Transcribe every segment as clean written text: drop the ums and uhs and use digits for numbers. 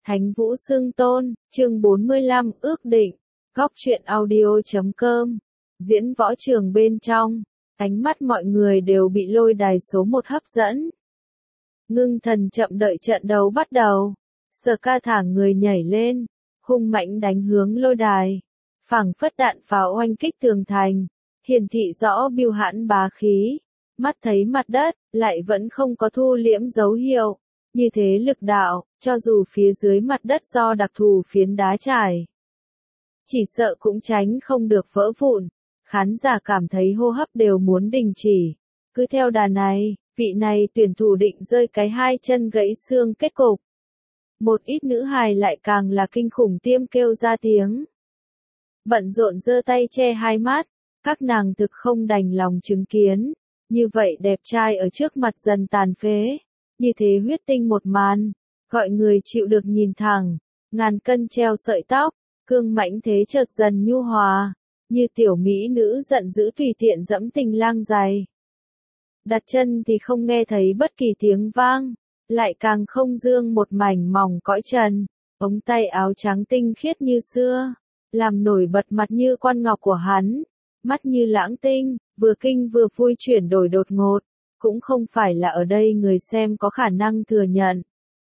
Thánh Vũ Xưng Tôn, chương 45, ước định, góc truyện audio.com, diễn võ trường bên trong, ánh mắt mọi người đều bị lôi đài số 1 hấp dẫn. Ngưng thần chậm đợi trận đấu bắt đầu, Sở Ca thả người nhảy lên, hung mãnh đánh hướng lôi đài, phảng phất đạn pháo oanh kích tường thành, hiển thị rõ bưu hãn bá khí, mắt thấy mặt đất, lại vẫn không có thu liễm dấu hiệu. Như thế lực đạo, cho dù phía dưới mặt đất do đặc thù phiến đá trải, chỉ sợ cũng tránh không được vỡ vụn, khán giả cảm thấy hô hấp đều muốn đình chỉ. Cứ theo đà này, vị này tuyển thủ định rơi cái hai chân gãy xương kết cục. Một ít nữ hài lại càng là kinh khủng tiêm kêu ra tiếng. Bận rộn giơ tay che hai mắt, các nàng thực không đành lòng chứng kiến, như vậy đẹp trai ở trước mặt dần tàn phế. Như thế huyết tinh một màn, gọi người chịu được nhìn thẳng, ngàn cân treo sợi tóc, cương mãnh thế chợt dần nhu hòa, như tiểu mỹ nữ giận dữ tùy tiện dẫm tình lang giày. Đặt chân thì không nghe thấy bất kỳ tiếng vang, lại càng không dương một mảnh mỏng cõi trần, ống tay áo trắng tinh khiết như xưa, làm nổi bật mặt như quan ngọc của hắn, mắt như lãng tinh, vừa kinh vừa vui chuyển đổi đột ngột. Cũng không phải là ở đây người xem có khả năng thừa nhận.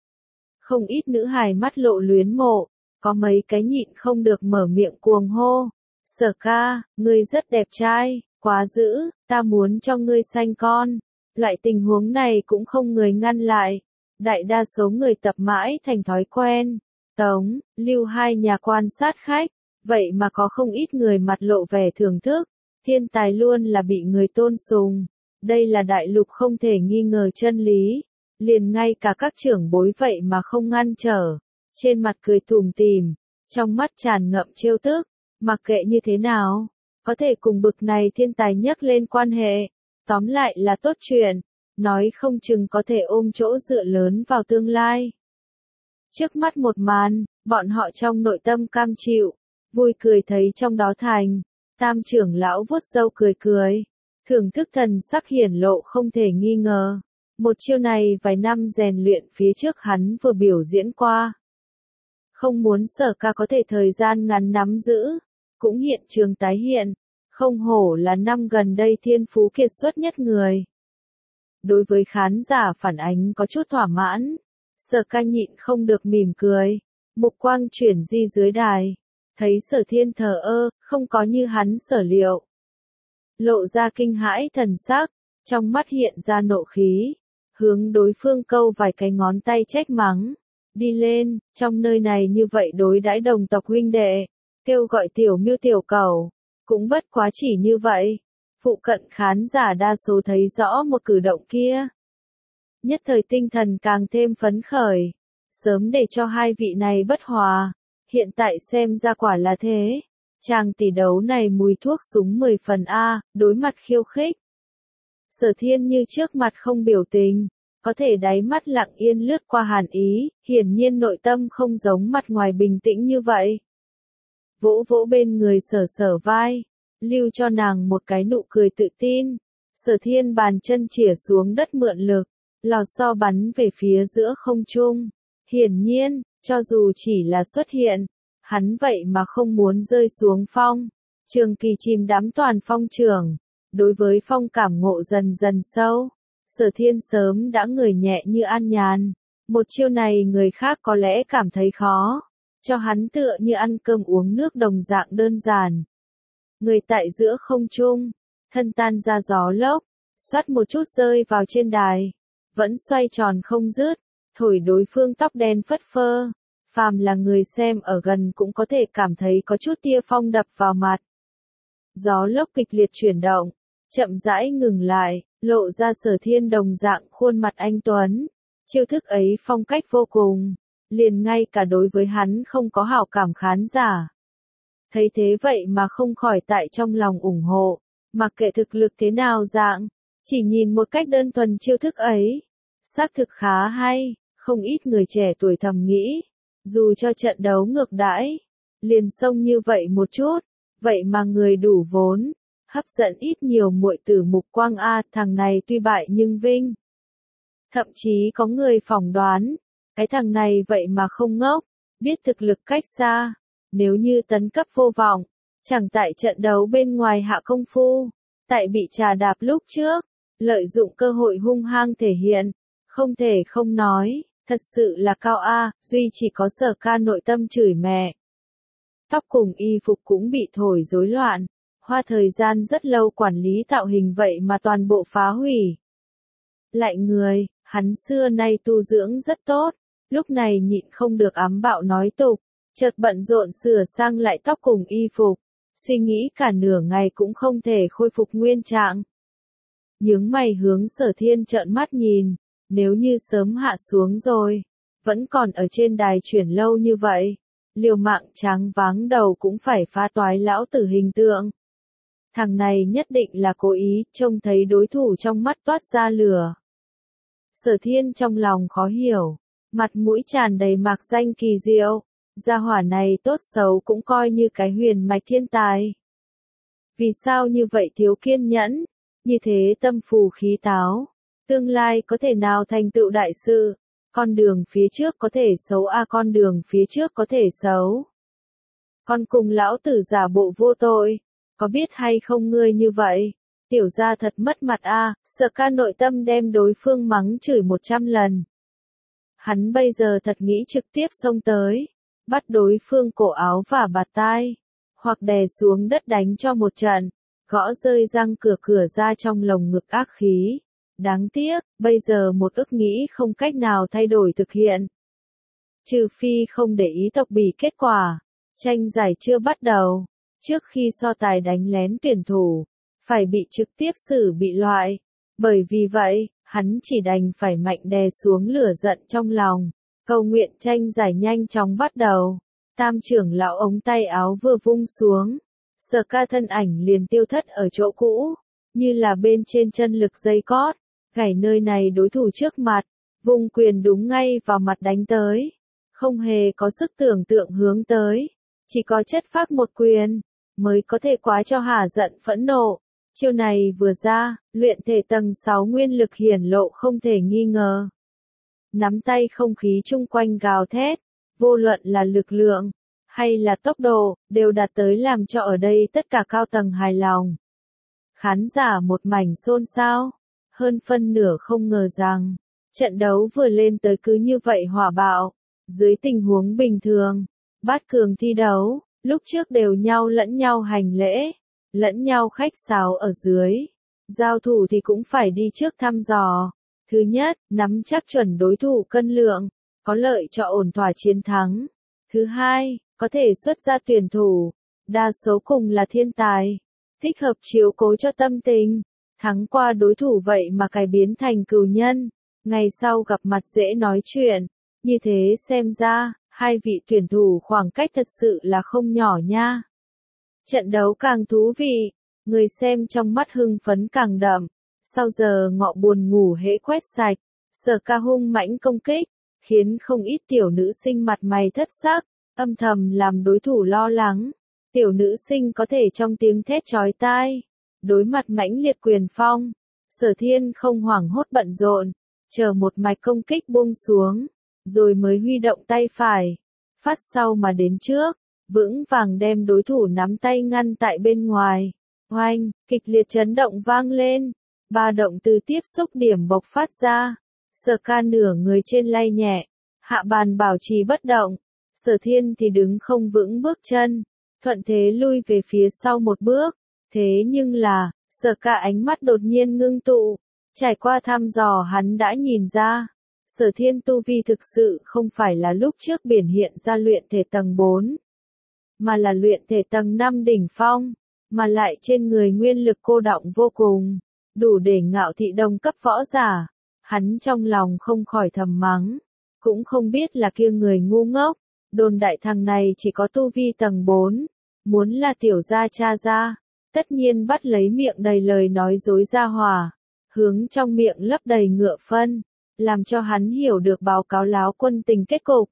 Không ít nữ hài mắt lộ luyến mộ, có mấy cái nhịn không được mở miệng cuồng hô. Sở Ca, ngươi rất đẹp trai, quá dữ, ta muốn cho ngươi sanh con. Loại tình huống này cũng không người ngăn lại. Đại đa số người tập mãi thành thói quen. Tống, Lưu hai nhà quan sát khách, vậy mà có không ít người mặt lộ vẻ thưởng thức. Thiên tài luôn là bị người tôn sùng. Đây là đại lục không thể nghi ngờ chân lý, liền ngay cả các trưởng bối vậy mà không ngăn trở, trên mặt cười tủm tỉm, trong mắt tràn ngậm trêu tức, mặc kệ như thế nào, có thể cùng bực này thiên tài nhắc lên quan hệ, tóm lại là tốt chuyện, nói không chừng có thể ôm chỗ dựa lớn vào tương lai. Trước mắt một màn, bọn họ trong nội tâm cam chịu, vui cười thấy trong đó thành, tam trưởng lão vuốt râu cười cười. Thưởng thức thần sắc hiển lộ không thể nghi ngờ. Một chiêu này vài năm rèn luyện phía trước hắn vừa biểu diễn qua. Không muốn Sở Ca có thể thời gian ngắn nắm giữ, cũng hiện trường tái hiện, không hổ là năm gần đây thiên phú kiệt xuất nhất người. Đối với khán giả phản ánh có chút thỏa mãn, Sở Ca nhịn không được mỉm cười, mục quang chuyển di dưới đài, thấy Sở Thiên thờ ơ, không có như hắn sở liệu. Lộ ra kinh hãi thần sắc, trong mắt hiện ra nộ khí, hướng đối phương câu vài cái ngón tay trách mắng. Đi lên, trong nơi này như vậy đối đãi đồng tộc huynh đệ, kêu gọi tiểu miêu tiểu cẩu, cũng bất quá chỉ như vậy. Phụ cận khán giả đa số thấy rõ một cử động kia. Nhất thời tinh thần càng thêm phấn khởi, sớm để cho hai vị này bất hòa, hiện tại xem ra quả là thế. Chàng tỷ đấu này mùi thuốc súng 10 phần A, đối mặt khiêu khích. Sở Thiên như trước mặt không biểu tình, có thể đáy mắt lặng yên lướt qua hàn ý, hiển nhiên nội tâm không giống mặt ngoài bình tĩnh như vậy. Vỗ vỗ bên người Sở vai, lưu cho nàng một cái nụ cười tự tin. Sở Thiên bàn chân chỉa xuống đất mượn lực, lò xo bắn về phía giữa không trung. Hiển nhiên, cho dù chỉ là xuất hiện, hắn vậy mà không muốn rơi xuống phong. Trường Kỳ chìm đắm toàn phong trường. Đối với phong cảm ngộ dần dần sâu. Sở Thiên sớm đã người nhẹ như an nhàn. Một chiêu này người khác có lẽ cảm thấy khó. Cho hắn tựa như ăn cơm uống nước đồng dạng đơn giản. Người tại giữa không trung. Thân tan ra gió lốc. Xoát một chút rơi vào trên đài. Vẫn xoay tròn không dứt. Thổi đối phương tóc đen phất phơ. Phàm là người xem ở gần cũng có thể cảm thấy có chút tia phong đập vào mặt. Gió lốc kịch liệt chuyển động, chậm rãi ngừng lại, lộ ra Sở Thiên đồng dạng khuôn mặt anh tuấn. Chiêu thức ấy phong cách vô cùng, liền ngay cả đối với hắn không có hảo cảm khán giả. Thấy thế vậy mà không khỏi tại trong lòng ủng hộ, mặc kệ thực lực thế nào dạng, chỉ nhìn một cách đơn thuần chiêu thức ấy. Xác thực khá hay, không ít người trẻ tuổi thầm nghĩ. Dù cho trận đấu ngược đãi, liền xông như vậy một chút, vậy mà người đủ vốn, hấp dẫn ít nhiều muội tử mục quang A, thằng này tuy bại nhưng vinh. Thậm chí có người phỏng đoán, cái thằng này vậy mà không ngốc, biết thực lực cách xa, nếu như tấn cấp vô vọng, chẳng tại trận đấu bên ngoài hạ công phu, tại bị trà đạp lúc trước, lợi dụng cơ hội hung hăng thể hiện, không thể không nói, thật sự là cao a, duy chỉ có Sở Ca nội tâm chửi mẹ. Tóc cùng y phục cũng bị thổi rối loạn, hoa thời gian rất lâu quản lý tạo hình vậy mà toàn bộ phá hủy. Lại người, hắn xưa nay tu dưỡng rất tốt, lúc này nhịn không được ám bạo nói tục, chợt bận rộn sửa sang lại tóc cùng y phục, suy nghĩ cả nửa ngày cũng không thể khôi phục nguyên trạng. Nhướng mày hướng Sở Thiên trợn mắt nhìn, nếu như sớm hạ xuống rồi, vẫn còn ở trên đài chuyển lâu như vậy, liều mạng tráng váng đầu cũng phải phá toái lão tử hình tượng. Thằng này nhất định là cố ý, trông thấy đối thủ trong mắt toát ra lửa. Sở Thiên trong lòng khó hiểu, mặt mũi tràn đầy mạc danh kỳ diệu, gia hỏa này tốt xấu cũng coi như cái huyền mạch thiên tài. Vì sao như vậy thiếu kiên nhẫn, như thế tâm phù khí táo, tương lai có thể nào thành tựu đại sự, con đường phía trước có thể xấu con đường phía trước có thể xấu. Con cùng lão tử giả bộ vô tội, có biết hay không ngươi như vậy, tiểu gia thật mất mặt Sở Ca nội tâm đem đối phương mắng chửi 100 lần. Hắn bây giờ thật nghĩ trực tiếp xông tới, bắt đối phương cổ áo và bạt tai, hoặc đè xuống đất đánh cho một trận, gõ rơi răng cửa ra trong lồng ngực ác khí. Đáng tiếc, bây giờ một ức nghĩ không cách nào thay đổi thực hiện. Trừ phi không để ý tộc bì kết quả, tranh giải chưa bắt đầu, trước khi so tài đánh lén tuyển thủ, phải bị trực tiếp xử bị loại. Bởi vì vậy, hắn chỉ đành phải mạnh đè xuống lửa giận trong lòng, cầu nguyện tranh giải nhanh chóng bắt đầu. Tam trưởng lão ống tay áo vừa vung xuống, Sở Ca thân ảnh liền tiêu thất ở chỗ cũ, như là bên trên chân lực dây cót, gảy nơi này đối thủ trước mặt, vung quyền đúng ngay vào mặt đánh tới, không hề có sức tưởng tượng hướng tới, chỉ có chất phác một quyền, mới có thể quá cho hả giận phẫn nộ. Chiêu này vừa ra, luyện thể tầng 6 nguyên lực hiển lộ không thể nghi ngờ. Nắm tay không khí chung quanh gào thét, vô luận là lực lượng, hay là tốc độ, đều đạt tới làm cho ở đây tất cả cao tầng hài lòng. Khán giả một mảnh xôn xao, hơn phân nửa không ngờ rằng, trận đấu vừa lên tới cứ như vậy hỏa bạo, dưới tình huống bình thường, bát cường thi đấu, lúc trước đều lẫn nhau hành lễ, lẫn nhau khách sáo ở dưới, giao thủ thì cũng phải đi trước thăm dò. Thứ nhất, nắm chắc chuẩn đối thủ cân lượng, có lợi cho ổn thỏa chiến thắng. Thứ hai, có thể xuất ra tuyển thủ, đa số cùng là thiên tài, thích hợp chiếu cố cho tâm tình, thắng qua đối thủ vậy mà cải biến thành cừu nhân, ngày sau gặp mặt dễ nói chuyện, như thế xem ra, hai vị tuyển thủ khoảng cách thật sự là không nhỏ nha. Trận đấu càng thú vị, người xem trong mắt hưng phấn càng đậm, sau giờ ngọ buồn ngủ hễ quét sạch, Sở Ca hung mãnh công kích, khiến không ít tiểu nữ sinh mặt mày thất sắc, âm thầm làm đối thủ lo lắng. Tiểu nữ sinh có thể trong tiếng thét chói tai, đối mặt mãnh liệt quyền phong, Sở Thiên không hoảng hốt bận rộn, chờ một mạch công kích buông xuống, rồi mới huy động tay phải, phát sau mà đến trước, vững vàng đem đối thủ nắm tay ngăn tại bên ngoài. Oanh, kịch liệt chấn động vang lên, ba động từ tiếp xúc điểm bộc phát ra, Sở Ca nửa người trên lay nhẹ, hạ bàn bảo trì bất động, Sở Thiên thì đứng không vững bước chân, thuận thế lui về phía sau một bước, thế nhưng là, Sở Ca ánh mắt đột nhiên ngưng tụ, trải qua thăm dò hắn đã nhìn ra, Sở Thiên tu vi thực sự không phải là lúc trước biểu hiện ra luyện thể tầng 4, mà là luyện thể tầng 5 đỉnh phong, mà lại trên người nguyên lực cô đọng vô cùng, đủ để ngạo thị đồng cấp võ giả. Hắn trong lòng không khỏi thầm mắng, cũng không biết là kia người ngu ngốc, đồn đại thằng này chỉ có tu vi tầng 4, muốn là tiểu gia cha gia, tất nhiên bắt lấy miệng đầy lời nói dối ra hòa, hướng trong miệng lấp đầy ngựa phân, làm cho hắn hiểu được báo cáo láo quân tình kết cục.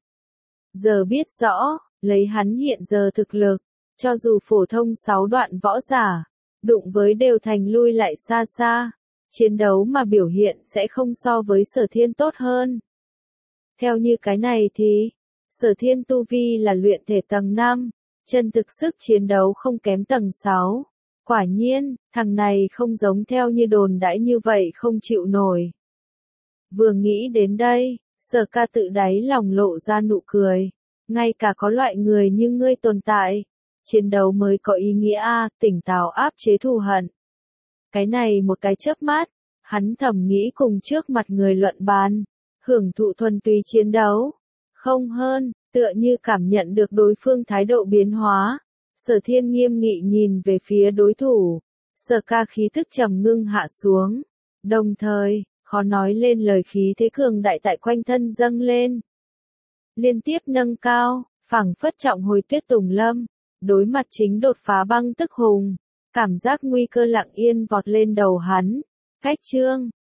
Giờ biết rõ, lấy hắn hiện giờ thực lực, cho dù phổ thông 6 đoạn võ giả, đụng với đều thành lui lại xa xa, chiến đấu mà biểu hiện sẽ không so với Sở Thiên tốt hơn. Theo như cái này thì, Sở Thiên tu vi là luyện thể tầng 5, chân thực sức chiến đấu không kém tầng 6. Quả nhiên, thằng này không giống theo như đồn đãi như vậy không chịu nổi. Vừa nghĩ đến đây, Sở Ca tự đáy lòng lộ ra nụ cười. Ngay cả có loại người như ngươi tồn tại, chiến đấu mới có ý nghĩa tỉnh táo áp chế thù hận. Cái này một cái chớp mắt, hắn thầm nghĩ cùng trước mặt người luận bàn, hưởng thụ thuần túy chiến đấu. Không hơn, tựa như cảm nhận được đối phương thái độ biến hóa. Sở Thiên nghiêm nghị nhìn về phía đối thủ, Sở Ca khí tức trầm ngưng hạ xuống. Đồng thời, khó nói lên lời khí thế cường đại tại quanh thân dâng lên. Liên tiếp nâng cao, phảng phất trọng hồi tuyết tùng lâm, đối mặt chính đột phá băng tức hùng. Cảm giác nguy cơ lặng yên vọt lên đầu hắn. Cách chương